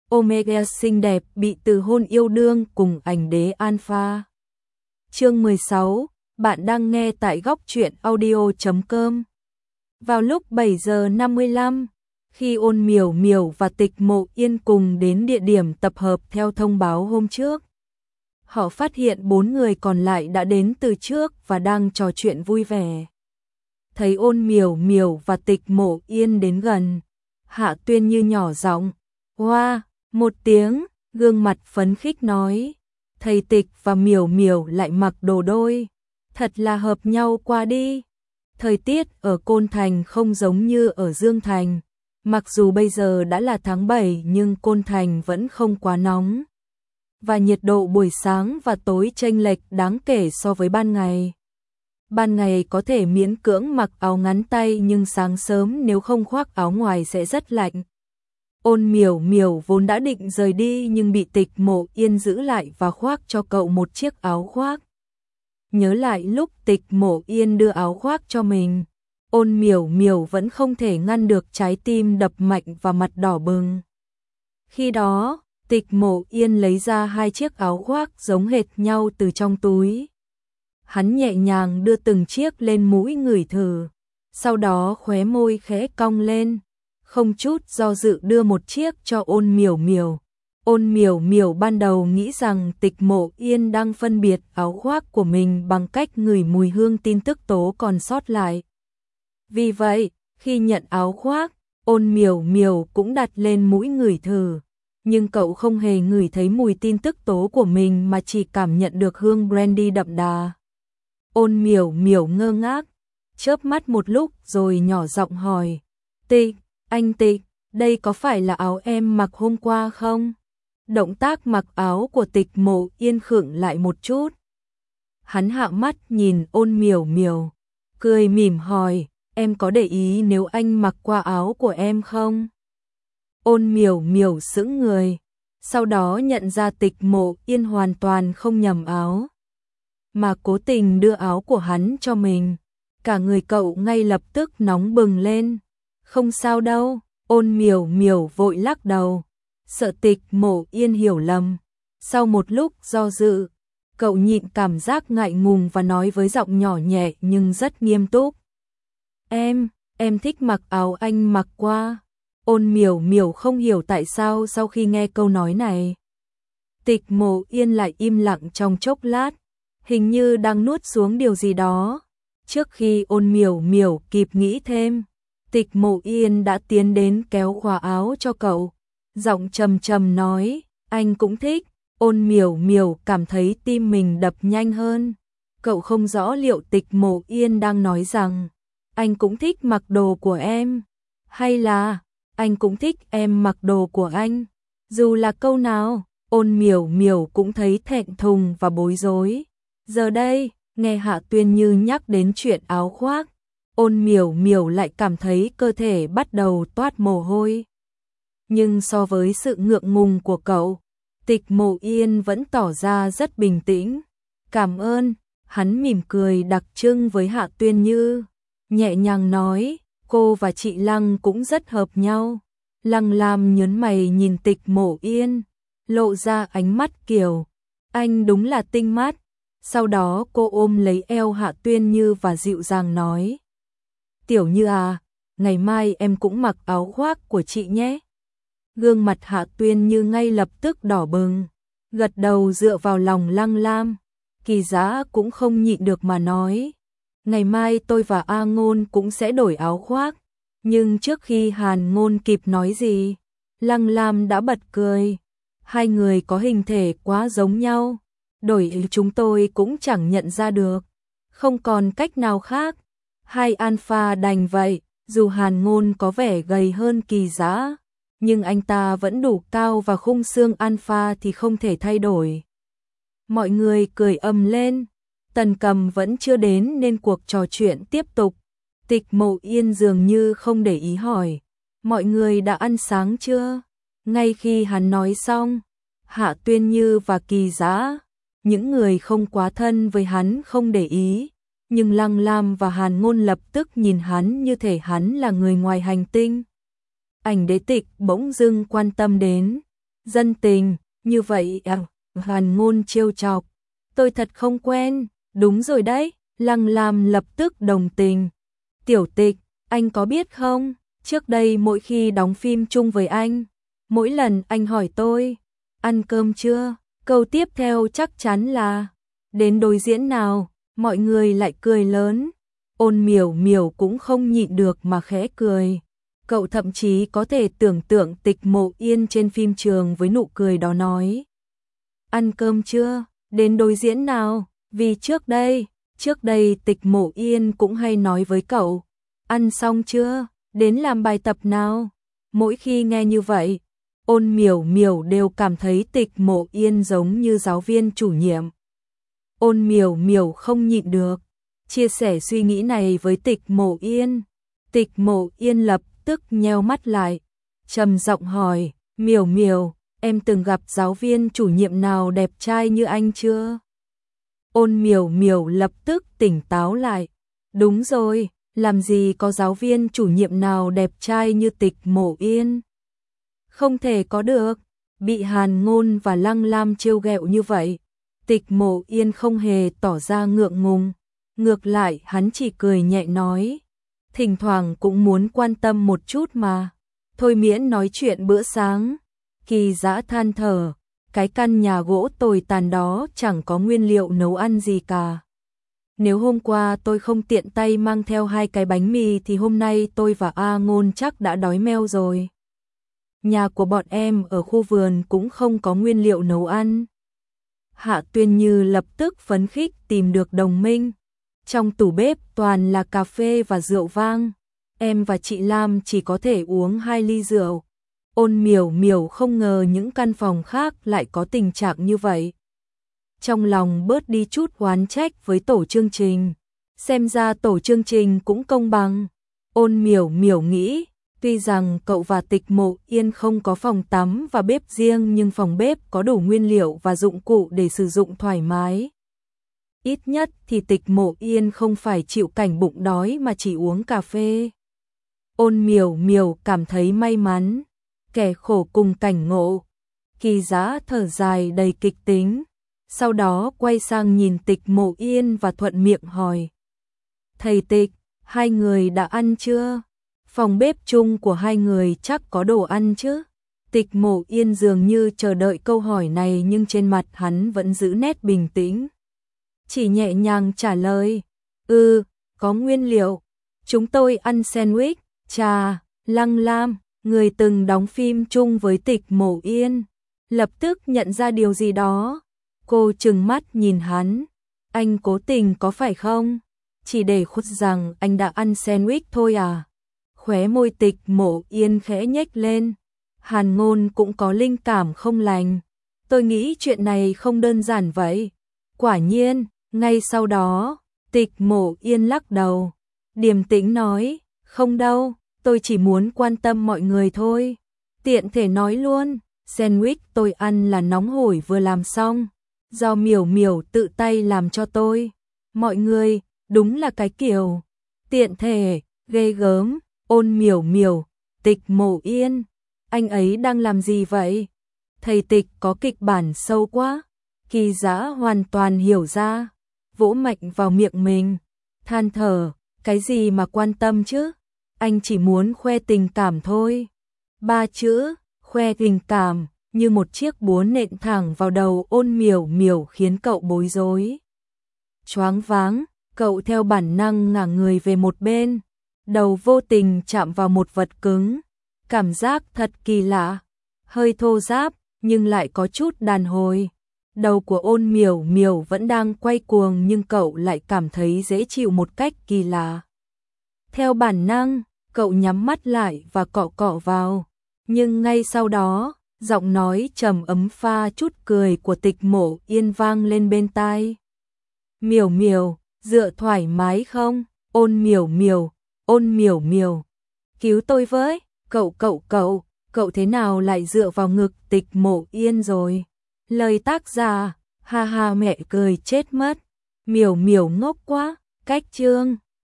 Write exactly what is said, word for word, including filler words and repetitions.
Omega xinh đẹp bị từ hôn yêu đương cùng ảnh đế Alpha. Chương mười sáu, bạn đang nghe tại góc truyện audio chấm com. Vào lúc bảy giờ năm mươi lăm, khi Ôn Miểu Miểu và Tịch Mộ Yên cùng đến địa điểm tập hợp theo thông báo hôm trước, họ phát hiện bốn người còn lại đã đến từ trước và đang trò chuyện vui vẻ. Thấy Ôn Miểu Miểu và Tịch Mộ Yên đến gần, Hạ Tuyên Như nhỏ giọng, "Oa!" một tiếng, gương mặt phấn khích nói, "Thầy Tịch và Miểu Miểu lại mặc đồ đôi, thật là hợp nhau qua đi." Thời tiết ở Côn Thành không giống như ở Dương Thành, mặc dù bây giờ đã là tháng bảy nhưng Côn Thành vẫn không quá nóng, và nhiệt độ buổi sáng và tối chênh lệch đáng kể so với ban ngày. Ban ngày có thể miễn cưỡng mặc áo ngắn tay nhưng sáng sớm nếu không khoác áo ngoài sẽ rất lạnh. Ôn Miểu Miểu vốn đã định rời đi nhưng bị Tịch Mộ Yên giữ lại và khoác cho cậu một chiếc áo khoác. Nhớ lại lúc Tịch Mộ Yên đưa áo khoác cho mình, Ôn Miểu Miểu vẫn không thể ngăn được trái tim đập mạnh và mặt đỏ bừng. Khi đó, Tịch Mộ Yên lấy ra hai chiếc áo khoác giống hệt nhau từ trong túi. Hắn nhẹ nhàng đưa từng chiếc lên mũi ngửi thử, sau đó khóe môi khẽ cong lên, không chút do dự đưa một chiếc cho Ôn Miểu Miểu. Ôn Miểu Miểu ban đầu nghĩ rằng Tịch Mộ Yên đang phân biệt áo khoác của mình bằng cách ngửi mùi hương tin tức tố còn sót lại. Vì vậy, khi nhận áo khoác, Ôn Miểu Miểu cũng đặt lên mũi ngửi thử, nhưng cậu không hề ngửi thấy mùi tin tức tố của mình mà chỉ cảm nhận được hương brandy đậm đà. Ôn Miểu Miểu ngơ ngác, chớp mắt một lúc rồi nhỏ giọng hỏi, "Tịch, anh Tịch, đây có phải là áo em mặc hôm qua không?" Động tác mặc áo của Tịch Mộ Yên khựng lại một chút. Hắn hạ mắt nhìn Ôn Miểu Miểu, cười mỉm hỏi, "Em có để ý nếu anh mặc qua áo của em không?" Ôn Miểu Miểu sững người, sau đó nhận ra Tịch Mộ Yên hoàn toàn không nhầm áo, mà cố tình đưa áo của hắn cho mình. Cả người cậu ngay lập tức nóng bừng lên. "Không sao đâu." Ôn Miểu Miểu vội lắc đầu, sợ Tịch Mộ Yên hiểu lầm. Sau một lúc do dự, cậu nhịn cảm giác ngại ngùng và nói với giọng nhỏ nhẹ nhưng rất nghiêm túc, Em, em thích mặc áo anh mặc qua." Ôn Miểu Miểu không hiểu tại sao sau khi nghe câu nói này, Tịch Mộ Yên lại im lặng trong chốc lát, hình như đang nuốt xuống điều gì đó. Trước khi Ôn Miểu Miểu kịp nghĩ thêm, Tịch Mộ Yên đã tiến đến kéo khóa áo cho cậu, giọng trầm trầm nói, "Anh cũng thích." Ôn Miểu Miểu cảm thấy tim mình đập nhanh hơn. Cậu không rõ liệu Tịch Mộ Yên đang nói rằng anh cũng thích mặc đồ của em, hay là anh cũng thích em mặc đồ của anh. Dù là câu nào, Ôn Miểu Miểu cũng thấy thẹn thùng và bối rối. Giờ đây, nghe Hạ Tuyên Như nhắc đến chuyện áo khoác, Ôn Miểu Miểu lại cảm thấy cơ thể bắt đầu toát mồ hôi. Nhưng so với sự ngượng ngùng của cậu, Tịch Mộ Yên vẫn tỏ ra rất bình tĩnh. "Cảm ơn." Hắn mỉm cười đặc trưng với Hạ Tuyên Như, nhẹ nhàng nói, "Cô và chị Lăng cũng rất hợp nhau." Lăng Lam nhớn mày nhìn Tịch Mộ Yên, lộ ra ánh mắt kiểu, "Anh đúng là tinh mắt." Sau đó cô ôm lấy eo Hạ Tuyên Như và dịu dàng nói, "Tiểu Như à, ngày mai em cũng mặc áo khoác của chị nhé." Gương mặt Hạ Tuyên Như ngay lập tức đỏ bừng, gật đầu dựa vào lòng Lăng Lam. Kỳ Giá cũng không nhịn được mà nói, "Ngày mai tôi và A Ngôn cũng sẽ đổi áo khoác." Nhưng trước khi Hàn Ngôn kịp nói gì, Lăng Lam đã bật cười, "Hai người có hình thể quá giống nhau, đổi chúng tôi cũng chẳng nhận ra được." Không còn cách nào khác, hai alpha đành vậy. Dù Hàn Ngôn có vẻ gầy hơn Kỳ Giá, nhưng anh ta vẫn đủ cao và khung xương alpha thì không thể thay đổi. Mọi người cười ầm lên. Tần Cầm vẫn chưa đến nên cuộc trò chuyện tiếp tục. Tịch Mộ Yên dường như không để ý hỏi, "Mọi người đã ăn sáng chưa?" Ngay khi hắn nói xong, Hạ Tuyên Như và Kỳ Giá, những người không quá thân với hắn không để ý, nhưng Lăng Lam và Hàn Ngôn lập tức nhìn hắn như thể hắn là người ngoài hành tinh. Ảnh Đế Tịch bỗng dưng quan tâm đến, Dân tình, như vậy à? Hàn Ngôn trêu chọc. Tôi thật không quen, đúng rồi đấy, Lăng Lam lập tức đồng tình. Tiểu Tịch, anh có biết không, trước đây mỗi khi đóng phim chung với anh, mỗi lần anh hỏi tôi, ăn cơm chưa, câu tiếp theo chắc chắn là, đến đối diễn nào, mọi người lại cười lớn. Ôn Miểu Miểu cũng không nhịn được mà khẽ cười. Cậu thậm chí có thể tưởng tượng Tịch Mộ Yên trên phim trường với nụ cười đó nói. Ăn cơm chưa, đến đối diễn nào, vì trước đây, trước đây Tịch Mộ Yên cũng hay nói với cậu, ăn xong chưa, đến làm bài tập nào. Mỗi khi nghe như vậy, Ôn Miểu Miểu đều cảm thấy Tịch Mộ Yên giống như giáo viên chủ nhiệm. Ôn Miểu Miểu không nhịn được, chia sẻ suy nghĩ này với Tịch Mộ Yên. Tịch Mộ Yên lập tức nheo mắt lại, trầm giọng hỏi, Miểu Miểu, em từng gặp giáo viên chủ nhiệm nào đẹp trai như anh chưa? Ôn Miểu Miểu lập tức tỉnh táo lại, đúng rồi, làm gì có giáo viên chủ nhiệm nào đẹp trai như Tịch Mộ Yên? Không thể có được, bị Hàn Ngôn và Lăng Lam trêu ghẹo như vậy, Tịch Mộ Yên không hề tỏ ra ngượng ngùng, ngược lại hắn chỉ cười nhẹ nói, thỉnh thoảng cũng muốn quan tâm một chút mà, thôi miễn nói chuyện bữa sáng. Kỳ Dã than thở, cái căn nhà gỗ tồi tàn đó chẳng có nguyên liệu nấu ăn gì cả. Nếu hôm qua tôi không tiện tay mang theo hai cái bánh mì thì hôm nay tôi và A Ngôn chắc đã đói meo rồi. Nhà của bọn em ở khu vườn cũng không có nguyên liệu nấu ăn. Hạ Tuyên Như lập tức phấn khích tìm được đồng minh. Trong tủ bếp toàn là cà phê và rượu vang. Em và chị Lam chỉ có thể uống hai ly rượu. Ôn Miểu Miểu không ngờ những căn phòng khác lại có tình trạng như vậy. Trong lòng bớt đi chút oán trách với tổ chương trình. Xem ra tổ chương trình cũng công bằng. Ôn Miểu Miểu nghĩ, tuy rằng cậu và Tịch Mộ Yên không có phòng tắm và bếp riêng nhưng phòng bếp có đủ nguyên liệu và dụng cụ để sử dụng thoải mái. Ít nhất thì Tịch Mộ Yên không phải chịu cảnh bụng đói mà chỉ uống cà phê. Ôn Miểu Miểu cảm thấy may mắn, kẻ khổ cùng cảnh ngộ. Kỳ Dã thở dài đầy kịch tính, sau đó quay sang nhìn Tịch Mộ Yên và thuận miệng hỏi. Thầy Tịch, hai người đã ăn chưa? Phòng bếp chung của hai người chắc có đồ ăn chứ? Tịch Mộ Yên dường như chờ đợi câu hỏi này nhưng trên mặt hắn vẫn giữ nét bình tĩnh. Chỉ nhẹ nhàng trả lời, ừ, có nguyên liệu. Chúng tôi ăn sandwich, trà. Lăng Lam, người từng đóng phim chung với Tịch Mộ Yên, lập tức nhận ra điều gì đó. Cô trừng mắt nhìn hắn, anh cố tình có phải không? Chỉ để khuất rằng anh đã ăn sandwich thôi à? Khóe môi Tịch Mộ Yên khẽ nhếch lên. Hàn Ngôn cũng có linh cảm không lành. Tôi nghĩ chuyện này không đơn giản vậy. Quả nhiên, ngay sau đó, Tịch Mộ Yên lắc đầu, điềm tĩnh nói, không đâu, tôi chỉ muốn quan tâm mọi người thôi. Tiện thể nói luôn, sandwich tôi ăn là nóng hổi vừa làm xong, do Miểu Miểu tự tay làm cho tôi. Mọi người, đúng là cái kiểu tiện thể, ghê gớm. Ôn Miểu Miểu, Tịch Mộ Yên, anh ấy đang làm gì vậy? Thầy Tịch có kịch bản sâu quá. Kỳ Dã hoàn toàn hiểu ra, vỗ mạnh vào miệng mình, than thở, cái gì mà quan tâm chứ? Anh chỉ muốn khoe tình cảm thôi. Ba chữ, khoe tình cảm, như một chiếc búa nện thẳng vào đầu Ôn Miểu Miểu khiến cậu bối rối. Choáng váng, cậu theo bản năng ngả người về một bên, đầu vô tình chạm vào một vật cứng. Cảm giác thật kỳ lạ, hơi thô ráp, nhưng lại có chút đàn hồi. Đầu của Ôn Miểu Miểu vẫn đang quay cuồng nhưng cậu lại cảm thấy dễ chịu một cách kỳ lạ. Theo bản năng, cậu nhắm mắt lại và cọ cọ vào. Nhưng ngay sau đó, giọng nói trầm ấm pha chút cười của Tịch Mộ Yên vang lên bên tai. Miểu Miểu, dựa thoải mái không? Ôn Miểu Miểu, Ôn Miểu Miểu, cứu tôi với, cậu cậu cậu, cậu thế nào lại dựa vào ngực Tịch Mộ Yên rồi? Lời tác giả, ha ha mẹ cười chết mất. Miểu Miểu ngốc quá, cách chương.